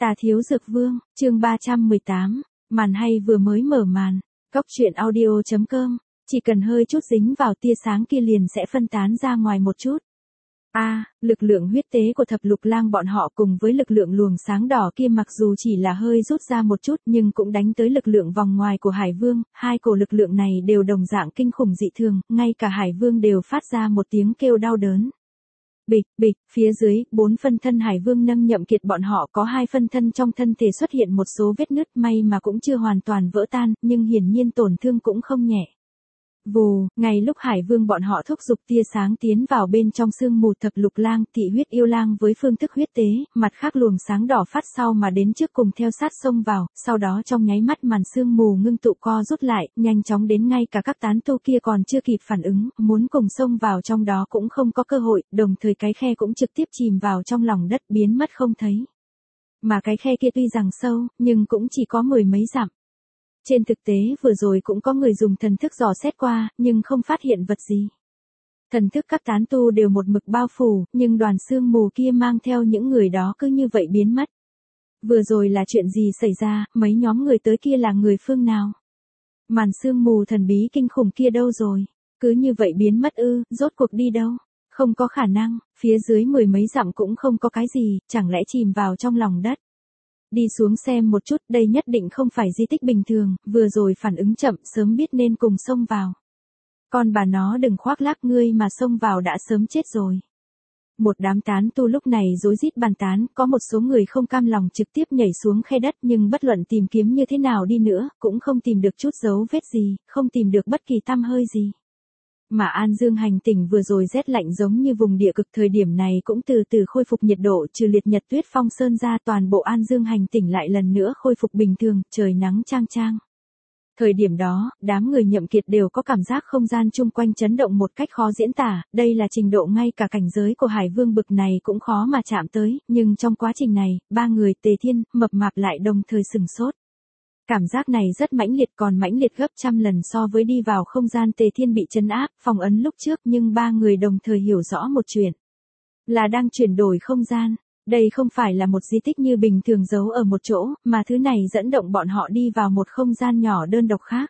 Tà Thiếu Dược Vương, chương 318, màn hay vừa mới mở màn. Cốc truyện audio.com, chỉ cần hơi chút dính vào tia sáng kia liền sẽ phân tán ra ngoài một chút. Lực lượng huyết tế của thập lục lang bọn họ cùng với lực lượng luồng sáng đỏ kia mặc dù chỉ là hơi rút ra một chút nhưng cũng đánh tới lực lượng vòng ngoài của Hải Vương, hai cổ lực lượng này đều đồng dạng kinh khủng dị thường, ngay cả Hải Vương đều phát ra một tiếng kêu đau đớn. Bịch, bịch, phía dưới, 4 phân thân Hải Vương nâng Nhậm Kiệt bọn họ có 2 phân thân trong thân thể xuất hiện một số vết nứt, may mà cũng chưa hoàn toàn vỡ tan, nhưng hiển nhiên tổn thương cũng không nhẹ. Vù, ngay lúc Hải Vương bọn họ thúc giục tia sáng tiến vào bên trong sương mù thập lục lang, thị huyết yêu lang với phương thức huyết tế, mặt khác luồng sáng đỏ phát sau mà đến trước cùng theo sát xông vào, sau đó trong nháy mắt màn sương mù ngưng tụ co rút lại, nhanh chóng đến ngay cả các tán tu kia còn chưa kịp phản ứng, muốn cùng xông vào trong đó cũng không có cơ hội, đồng thời cái khe cũng trực tiếp chìm vào trong lòng đất biến mất không thấy. Mà cái khe kia tuy rằng sâu, nhưng cũng chỉ có 10 mấy dặm. Trên thực tế vừa rồi cũng có người dùng thần thức dò xét qua, nhưng không phát hiện vật gì. Thần thức các tán tu đều một mực bao phủ, nhưng đoàn sương mù kia mang theo những người đó cứ như vậy biến mất. Vừa rồi là chuyện gì xảy ra, mấy nhóm người tới kia là người phương nào? Màn sương mù thần bí kinh khủng kia đâu rồi? Cứ như vậy biến mất ư, rốt cuộc đi đâu? Không có khả năng, phía dưới 10 mấy dặm cũng không có cái gì, chẳng lẽ chìm vào trong lòng đất? Đi xuống xem một chút, đây nhất định không phải di tích bình thường, vừa rồi phản ứng chậm, sớm biết nên cùng xông vào. Con bà nó đừng khoác lác, ngươi mà xông vào đã sớm chết rồi. Một đám tán tu lúc này rối rít bàn tán, có một số người không cam lòng trực tiếp nhảy xuống khe đất nhưng bất luận tìm kiếm như thế nào đi nữa, cũng không tìm được chút dấu vết gì, không tìm được bất kỳ tăm hơi gì. Mà An Dương hành tỉnh vừa rồi rét lạnh giống như vùng địa cực, thời điểm này cũng từ từ khôi phục nhiệt độ, trừ liệt nhật tuyết phong sơn ra toàn bộ An Dương hành tỉnh lại lần nữa khôi phục bình thường, trời nắng chang chang. Thời điểm đó, đám người Nhậm Kiệt đều có cảm giác không gian chung quanh chấn động một cách khó diễn tả, đây là trình độ ngay cả cảnh giới của Hải Vương bực này cũng khó mà chạm tới, nhưng trong quá trình này, ba người Tề Thiên, Mập Mạp lại đồng thời sừng sốt. Cảm giác này rất mãnh liệt, còn mãnh liệt gấp trăm lần so với đi vào không gian Tề Thiên bị trấn áp, phong ấn lúc trước, nhưng ba người đồng thời hiểu rõ một chuyện. Là đang chuyển đổi không gian. Đây không phải là một di tích như bình thường giấu ở một chỗ, mà thứ này dẫn động bọn họ đi vào một không gian nhỏ đơn độc khác.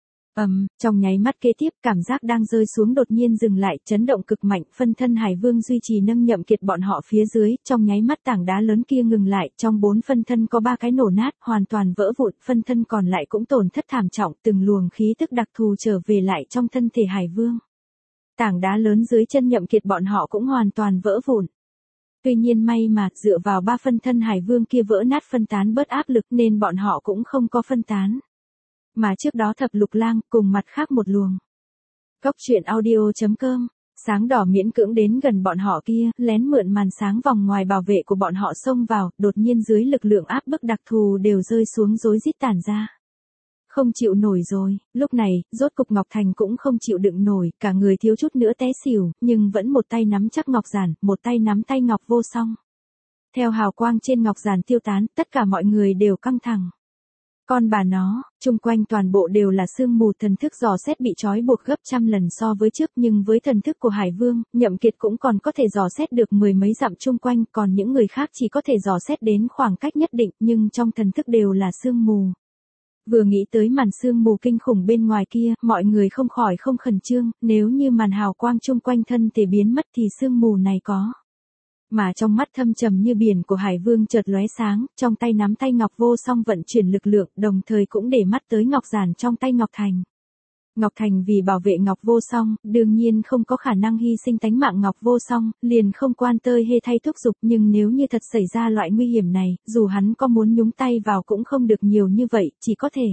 Trong nháy mắt kế tiếp, cảm giác đang rơi xuống đột nhiên dừng lại, chấn động cực mạnh, phân thân Hải Vương duy trì nâng Nhậm Kiệt bọn họ phía dưới, trong nháy mắt tảng đá lớn kia ngừng lại, trong 4 phân thân có 3 cái nổ nát, hoàn toàn vỡ vụn, phân thân còn lại cũng tổn thất thảm trọng, từng luồng khí tức đặc thù trở về lại trong thân thể Hải Vương. Tảng đá lớn dưới chân Nhậm Kiệt bọn họ cũng hoàn toàn vỡ vụn. Tuy nhiên may mà, dựa vào 3 phân thân Hải Vương kia vỡ nát phân tán bớt áp lực nên bọn họ cũng không có phân tán. Mà trước đó thập lục lang, cùng mặt khác một luồng. Cốc truyện audio.com, sáng đỏ miễn cưỡng đến gần bọn họ kia, lén mượn màn sáng vòng ngoài bảo vệ của bọn họ xông vào, đột nhiên dưới lực lượng áp bức đặc thù đều rơi xuống rối rít tản ra. Không chịu nổi rồi, lúc này, rốt cục Ngọc Thành cũng không chịu đựng nổi, cả người thiếu chút nữa té xỉu, nhưng vẫn một tay nắm chắc ngọc giản, một tay nắm tay Ngọc Vô Song. Theo hào quang trên ngọc giản tiêu tán, tất cả mọi người đều căng thẳng. Con bà nó, chung quanh toàn bộ đều là sương mù, thần thức dò xét bị trói buộc gấp trăm lần so với trước, nhưng với thần thức của Hải Vương, Nhậm Kiệt cũng còn có thể dò xét được 10 mấy dặm chung quanh, còn những người khác chỉ có thể dò xét đến khoảng cách nhất định, nhưng trong thần thức đều là sương mù. Vừa nghĩ tới màn sương mù kinh khủng bên ngoài kia, mọi người không khỏi không khẩn trương, nếu như màn hào quang chung quanh thân thể biến mất thì sương mù này có. Mà trong mắt thâm trầm như biển của Hải Vương chợt lóe sáng, trong tay nắm tay Ngọc Vô Song vận chuyển lực lượng, đồng thời cũng để mắt tới ngọc giản trong tay Ngọc Thành. Ngọc Thành vì bảo vệ Ngọc Vô Song, đương nhiên không có khả năng hy sinh tánh mạng Ngọc Vô Song, liền không quan tơi hê thay thúc giục, nhưng nếu như thật xảy ra loại nguy hiểm này, dù hắn có muốn nhúng tay vào cũng không được nhiều như vậy, chỉ có thể.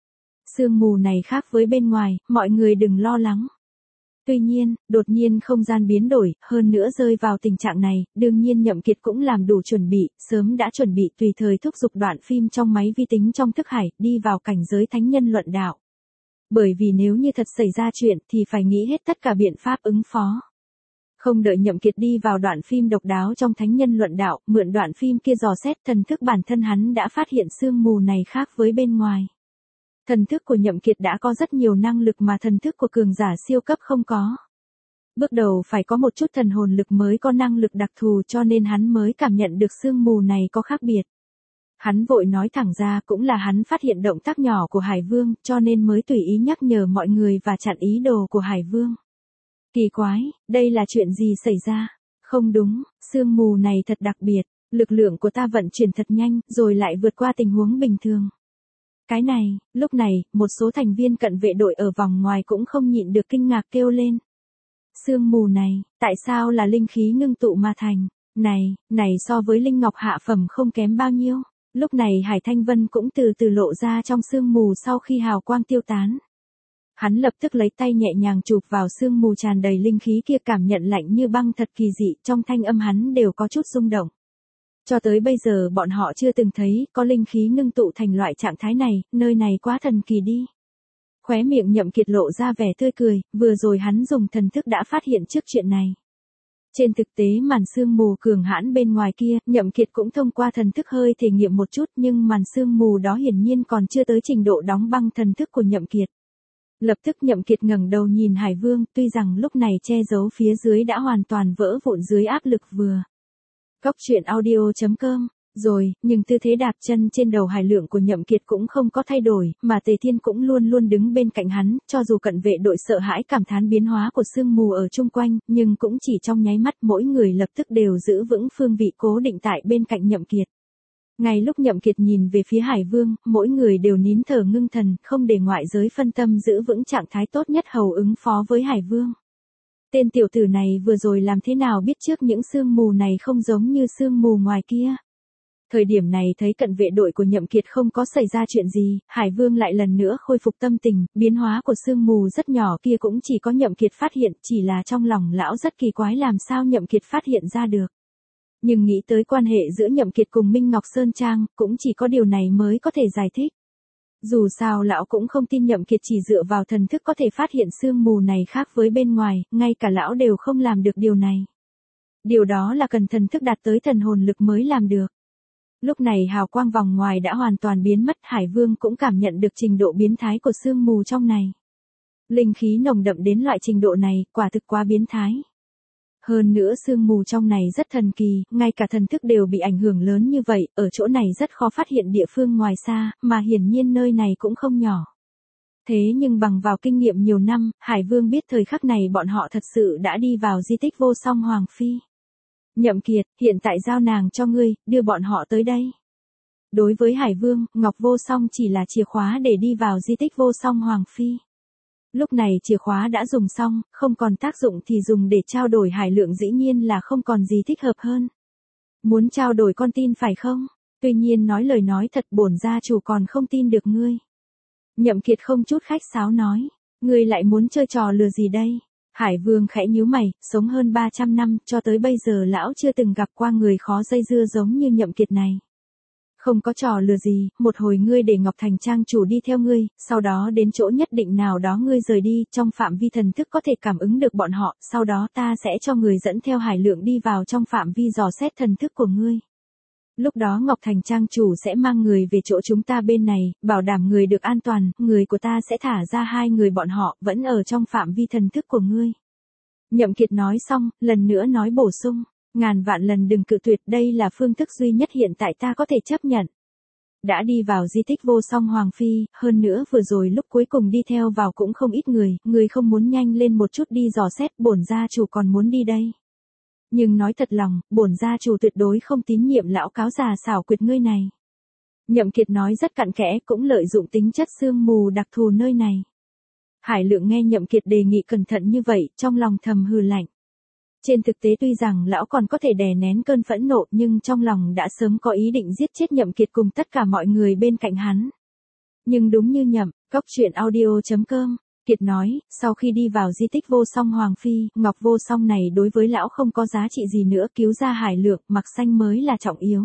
Sương mù này khác với bên ngoài, mọi người đừng lo lắng. Tuy nhiên, đột nhiên không gian biến đổi, hơn nữa rơi vào tình trạng này, đương nhiên Nhậm Kiệt cũng làm đủ chuẩn bị, sớm đã chuẩn bị tùy thời thúc giục đoạn phim trong máy vi tính trong thức hải, đi vào cảnh giới thánh nhân luận đạo. Bởi vì nếu như thật xảy ra chuyện thì phải nghĩ hết tất cả biện pháp ứng phó. Không đợi Nhậm Kiệt đi vào đoạn phim độc đáo trong thánh nhân luận đạo, mượn đoạn phim kia dò xét thần thức bản thân hắn đã phát hiện sương mù này khác với bên ngoài. Thần thức của Nhậm Kiệt đã có rất nhiều năng lực mà thần thức của cường giả siêu cấp không có. Bước đầu phải có một chút thần hồn lực mới có năng lực đặc thù cho nên hắn mới cảm nhận được sương mù này có khác biệt. Hắn vội nói thẳng ra cũng là hắn phát hiện động tác nhỏ của Hải Vương cho nên mới tùy ý nhắc nhở mọi người và chặn ý đồ của Hải Vương. Kỳ quái, đây là chuyện gì xảy ra? Không đúng, sương mù này thật đặc biệt, lực lượng của ta vận chuyển thật nhanh rồi lại vượt qua tình huống bình thường. Cái này, lúc này, một số thành viên cận vệ đội ở vòng ngoài cũng không nhịn được kinh ngạc kêu lên. Sương mù này, tại sao là linh khí ngưng tụ mà thành? Này so với linh ngọc hạ phẩm không kém bao nhiêu. Lúc này Hải Thanh Vân cũng từ từ lộ ra trong sương mù sau khi hào quang tiêu tán. Hắn lập tức lấy tay nhẹ nhàng chụp vào sương mù tràn đầy linh khí kia, cảm nhận lạnh như băng thật kỳ dị, trong thanh âm hắn đều có chút rung động. Cho tới bây giờ bọn họ chưa từng thấy có linh khí ngưng tụ thành loại trạng thái này, nơi này quá thần kỳ đi. Khóe miệng Nhậm Kiệt lộ ra vẻ tươi cười, vừa rồi hắn dùng thần thức đã phát hiện trước chuyện này. Trên thực tế màn sương mù cường hãn bên ngoài kia, Nhậm Kiệt cũng thông qua thần thức hơi thể nghiệm một chút, nhưng màn sương mù đó hiển nhiên còn chưa tới trình độ đóng băng thần thức của Nhậm Kiệt. Lập tức Nhậm Kiệt ngẩng đầu nhìn Hải Vương, tuy rằng lúc này che giấu phía dưới đã hoàn toàn vỡ vụn dưới áp lực vừa. Cốc truyện audio.com. Rồi, nhưng tư thế đạp chân trên đầu Hải Lượng của Nhậm Kiệt cũng không có thay đổi, mà Tề Thiên cũng luôn luôn đứng bên cạnh hắn, cho dù cận vệ đội sợ hãi cảm thán biến hóa của sương mù ở chung quanh, nhưng cũng chỉ trong nháy mắt mỗi người lập tức đều giữ vững phương vị cố định tại bên cạnh Nhậm Kiệt. Ngay lúc Nhậm Kiệt nhìn về phía Hải Vương, mỗi người đều nín thở ngưng thần, không để ngoại giới phân tâm, giữ vững trạng thái tốt nhất hầu ứng phó với Hải Vương. Tên tiểu tử này vừa rồi làm thế nào biết trước những sương mù này không giống như sương mù ngoài kia. Thời điểm này thấy cận vệ đội của Nhậm Kiệt không có xảy ra chuyện gì, Hải Vương lại lần nữa khôi phục tâm tình, biến hóa của sương mù rất nhỏ kia cũng chỉ có Nhậm Kiệt phát hiện, chỉ là trong lòng lão rất kỳ quái làm sao Nhậm Kiệt phát hiện ra được. Nhưng nghĩ tới quan hệ giữa Nhậm Kiệt cùng Minh Ngọc Sơn Trang, cũng chỉ có điều này mới có thể giải thích. Dù sao lão cũng không tin Nhậm Kiệt chỉ dựa vào thần thức có thể phát hiện sương mù này khác với bên ngoài, ngay cả lão đều không làm được điều này. Điều đó là cần thần thức đạt tới thần hồn lực mới làm được. Lúc này hào quang vòng ngoài đã hoàn toàn biến mất, Hải Vương cũng cảm nhận được trình độ biến thái của sương mù trong này. Linh khí nồng đậm đến loại trình độ này, quả thực quá biến thái. Hơn nữa sương mù trong này rất thần kỳ, ngay cả thần thức đều bị ảnh hưởng lớn như vậy, ở chỗ này rất khó phát hiện địa phương ngoài xa, mà hiển nhiên nơi này cũng không nhỏ. Thế nhưng bằng vào kinh nghiệm nhiều năm, Hải Vương biết thời khắc này bọn họ thật sự đã đi vào di tích Vô Song Hoàng Phi. Nhậm Kiệt, hiện tại giao nàng cho ngươi, đưa bọn họ tới đây. Đối với Hải Vương, Ngọc Vô Song chỉ là chìa khóa để đi vào di tích Vô Song Hoàng Phi. Lúc này chìa khóa đã dùng xong, không còn tác dụng thì dùng để trao đổi Hải Lượng dĩ nhiên là không còn gì thích hợp hơn. Muốn trao đổi con tin phải không? Tuy nhiên nói lời nói thật, bổn gia chủ còn không tin được ngươi. Nhậm Kiệt không chút khách sáo nói, ngươi lại muốn chơi trò lừa gì đây? Hải Vương khẽ nhíu mày, sống hơn 300 năm, cho tới bây giờ lão chưa từng gặp qua người khó dây dưa giống như Nhậm Kiệt này. Không có trò lừa gì, một hồi ngươi để Ngọc Thành Trang chủ đi theo ngươi, sau đó đến chỗ nhất định nào đó ngươi rời đi, trong phạm vi thần thức có thể cảm ứng được bọn họ, sau đó ta sẽ cho người dẫn theo Hải Lượng đi vào trong phạm vi dò xét thần thức của ngươi. Lúc đó Ngọc Thành Trang chủ sẽ mang người về chỗ chúng ta bên này, bảo đảm người được an toàn, người của ta sẽ thả ra 2 người bọn họ, vẫn ở trong phạm vi thần thức của ngươi. Nhậm Kiệt nói xong, lần nữa nói bổ sung, ngàn vạn lần đừng cự tuyệt, đây là phương thức duy nhất hiện tại ta có thể chấp nhận. Đã đi vào di tích Vô Song Hoàng Phi, hơn nữa vừa rồi lúc cuối cùng đi theo vào cũng không ít người không muốn nhanh lên một chút đi dò xét, bổn gia chủ còn muốn đi đây. Nhưng nói thật lòng, bổn gia chủ tuyệt đối không tín nhiệm lão cáo già xảo quyệt ngươi này. Nhậm Kiệt nói rất cặn kẽ, cũng lợi dụng tính chất sương mù đặc thù nơi này. Hải Lượng nghe Nhậm Kiệt đề nghị cẩn thận như vậy, trong lòng thầm hừ lạnh. Trên thực tế tuy rằng lão còn có thể đè nén cơn phẫn nộ, nhưng trong lòng đã sớm có ý định giết chết Nhậm Kiệt cùng tất cả mọi người bên cạnh hắn. Nhưng đúng như Nhậm, Cốc truyện audio.com. Kiệt nói, sau khi đi vào di tích Vô Song Hoàng Phi, Ngọc Vô Song này đối với lão không có giá trị gì nữa, cứu ra Hải Lượng, mặc xanh mới là trọng yếu.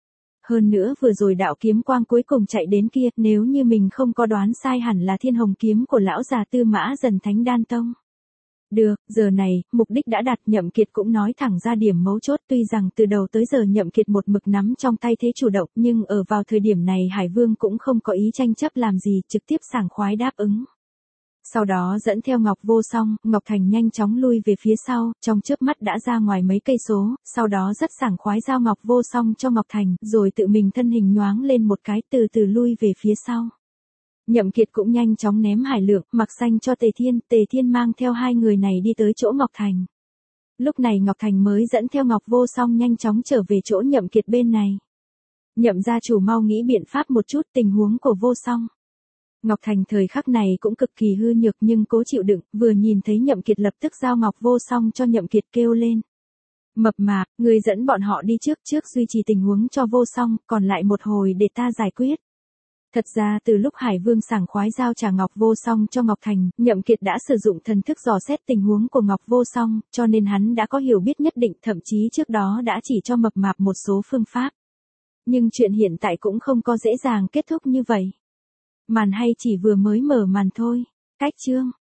Hơn nữa vừa rồi đạo kiếm quang cuối cùng chạy đến kia, nếu như mình không có đoán sai hẳn là Thiên Hồng kiếm của lão già Tư Mã Dần Thánh Đan Tông. Được, giờ này, mục đích đã đạt, Nhậm Kiệt cũng nói thẳng ra điểm mấu chốt, tuy rằng từ đầu tới giờ Nhậm Kiệt một mực nắm trong tay thế chủ động, nhưng ở vào thời điểm này Hải Vương cũng không có ý tranh chấp làm gì, trực tiếp sảng khoái đáp ứng. Sau đó dẫn theo Ngọc Vô Song, Ngọc Thành nhanh chóng lui về phía sau, trong chớp mắt đã ra ngoài mấy cây số, sau đó rất sảng khoái giao Ngọc Vô Song cho Ngọc Thành, rồi tự mình thân hình nhoáng lên một cái từ từ lui về phía sau. Nhậm Kiệt cũng nhanh chóng ném hải lượng, mặc xanh cho Tề Thiên mang theo hai người này đi tới chỗ Ngọc Thành. Lúc này Ngọc Thành mới dẫn theo Ngọc Vô Song nhanh chóng trở về chỗ Nhậm Kiệt bên này. Nhậm gia chủ mau nghĩ biện pháp một chút tình huống của Vô Song. Ngọc Thành thời khắc này cũng cực kỳ hư nhược nhưng cố chịu đựng, vừa nhìn thấy Nhậm Kiệt lập tức giao Ngọc Vô Song cho Nhậm Kiệt kêu lên. Mập mạp, người dẫn bọn họ đi trước duy trì tình huống cho Vô Song, còn lại một hồi để ta giải quyết. Thật ra từ lúc Hải Vương sảng khoái giao trả Ngọc Vô Song cho Ngọc Thành, Nhậm Kiệt đã sử dụng thần thức dò xét tình huống của Ngọc Vô Song, cho nên hắn đã có hiểu biết nhất định, thậm chí trước đó đã chỉ cho mập mạp một số phương pháp. Nhưng chuyện hiện tại cũng không có dễ dàng kết thúc như vậy. Màn hay chỉ vừa mới mở màn thôi. Cách chương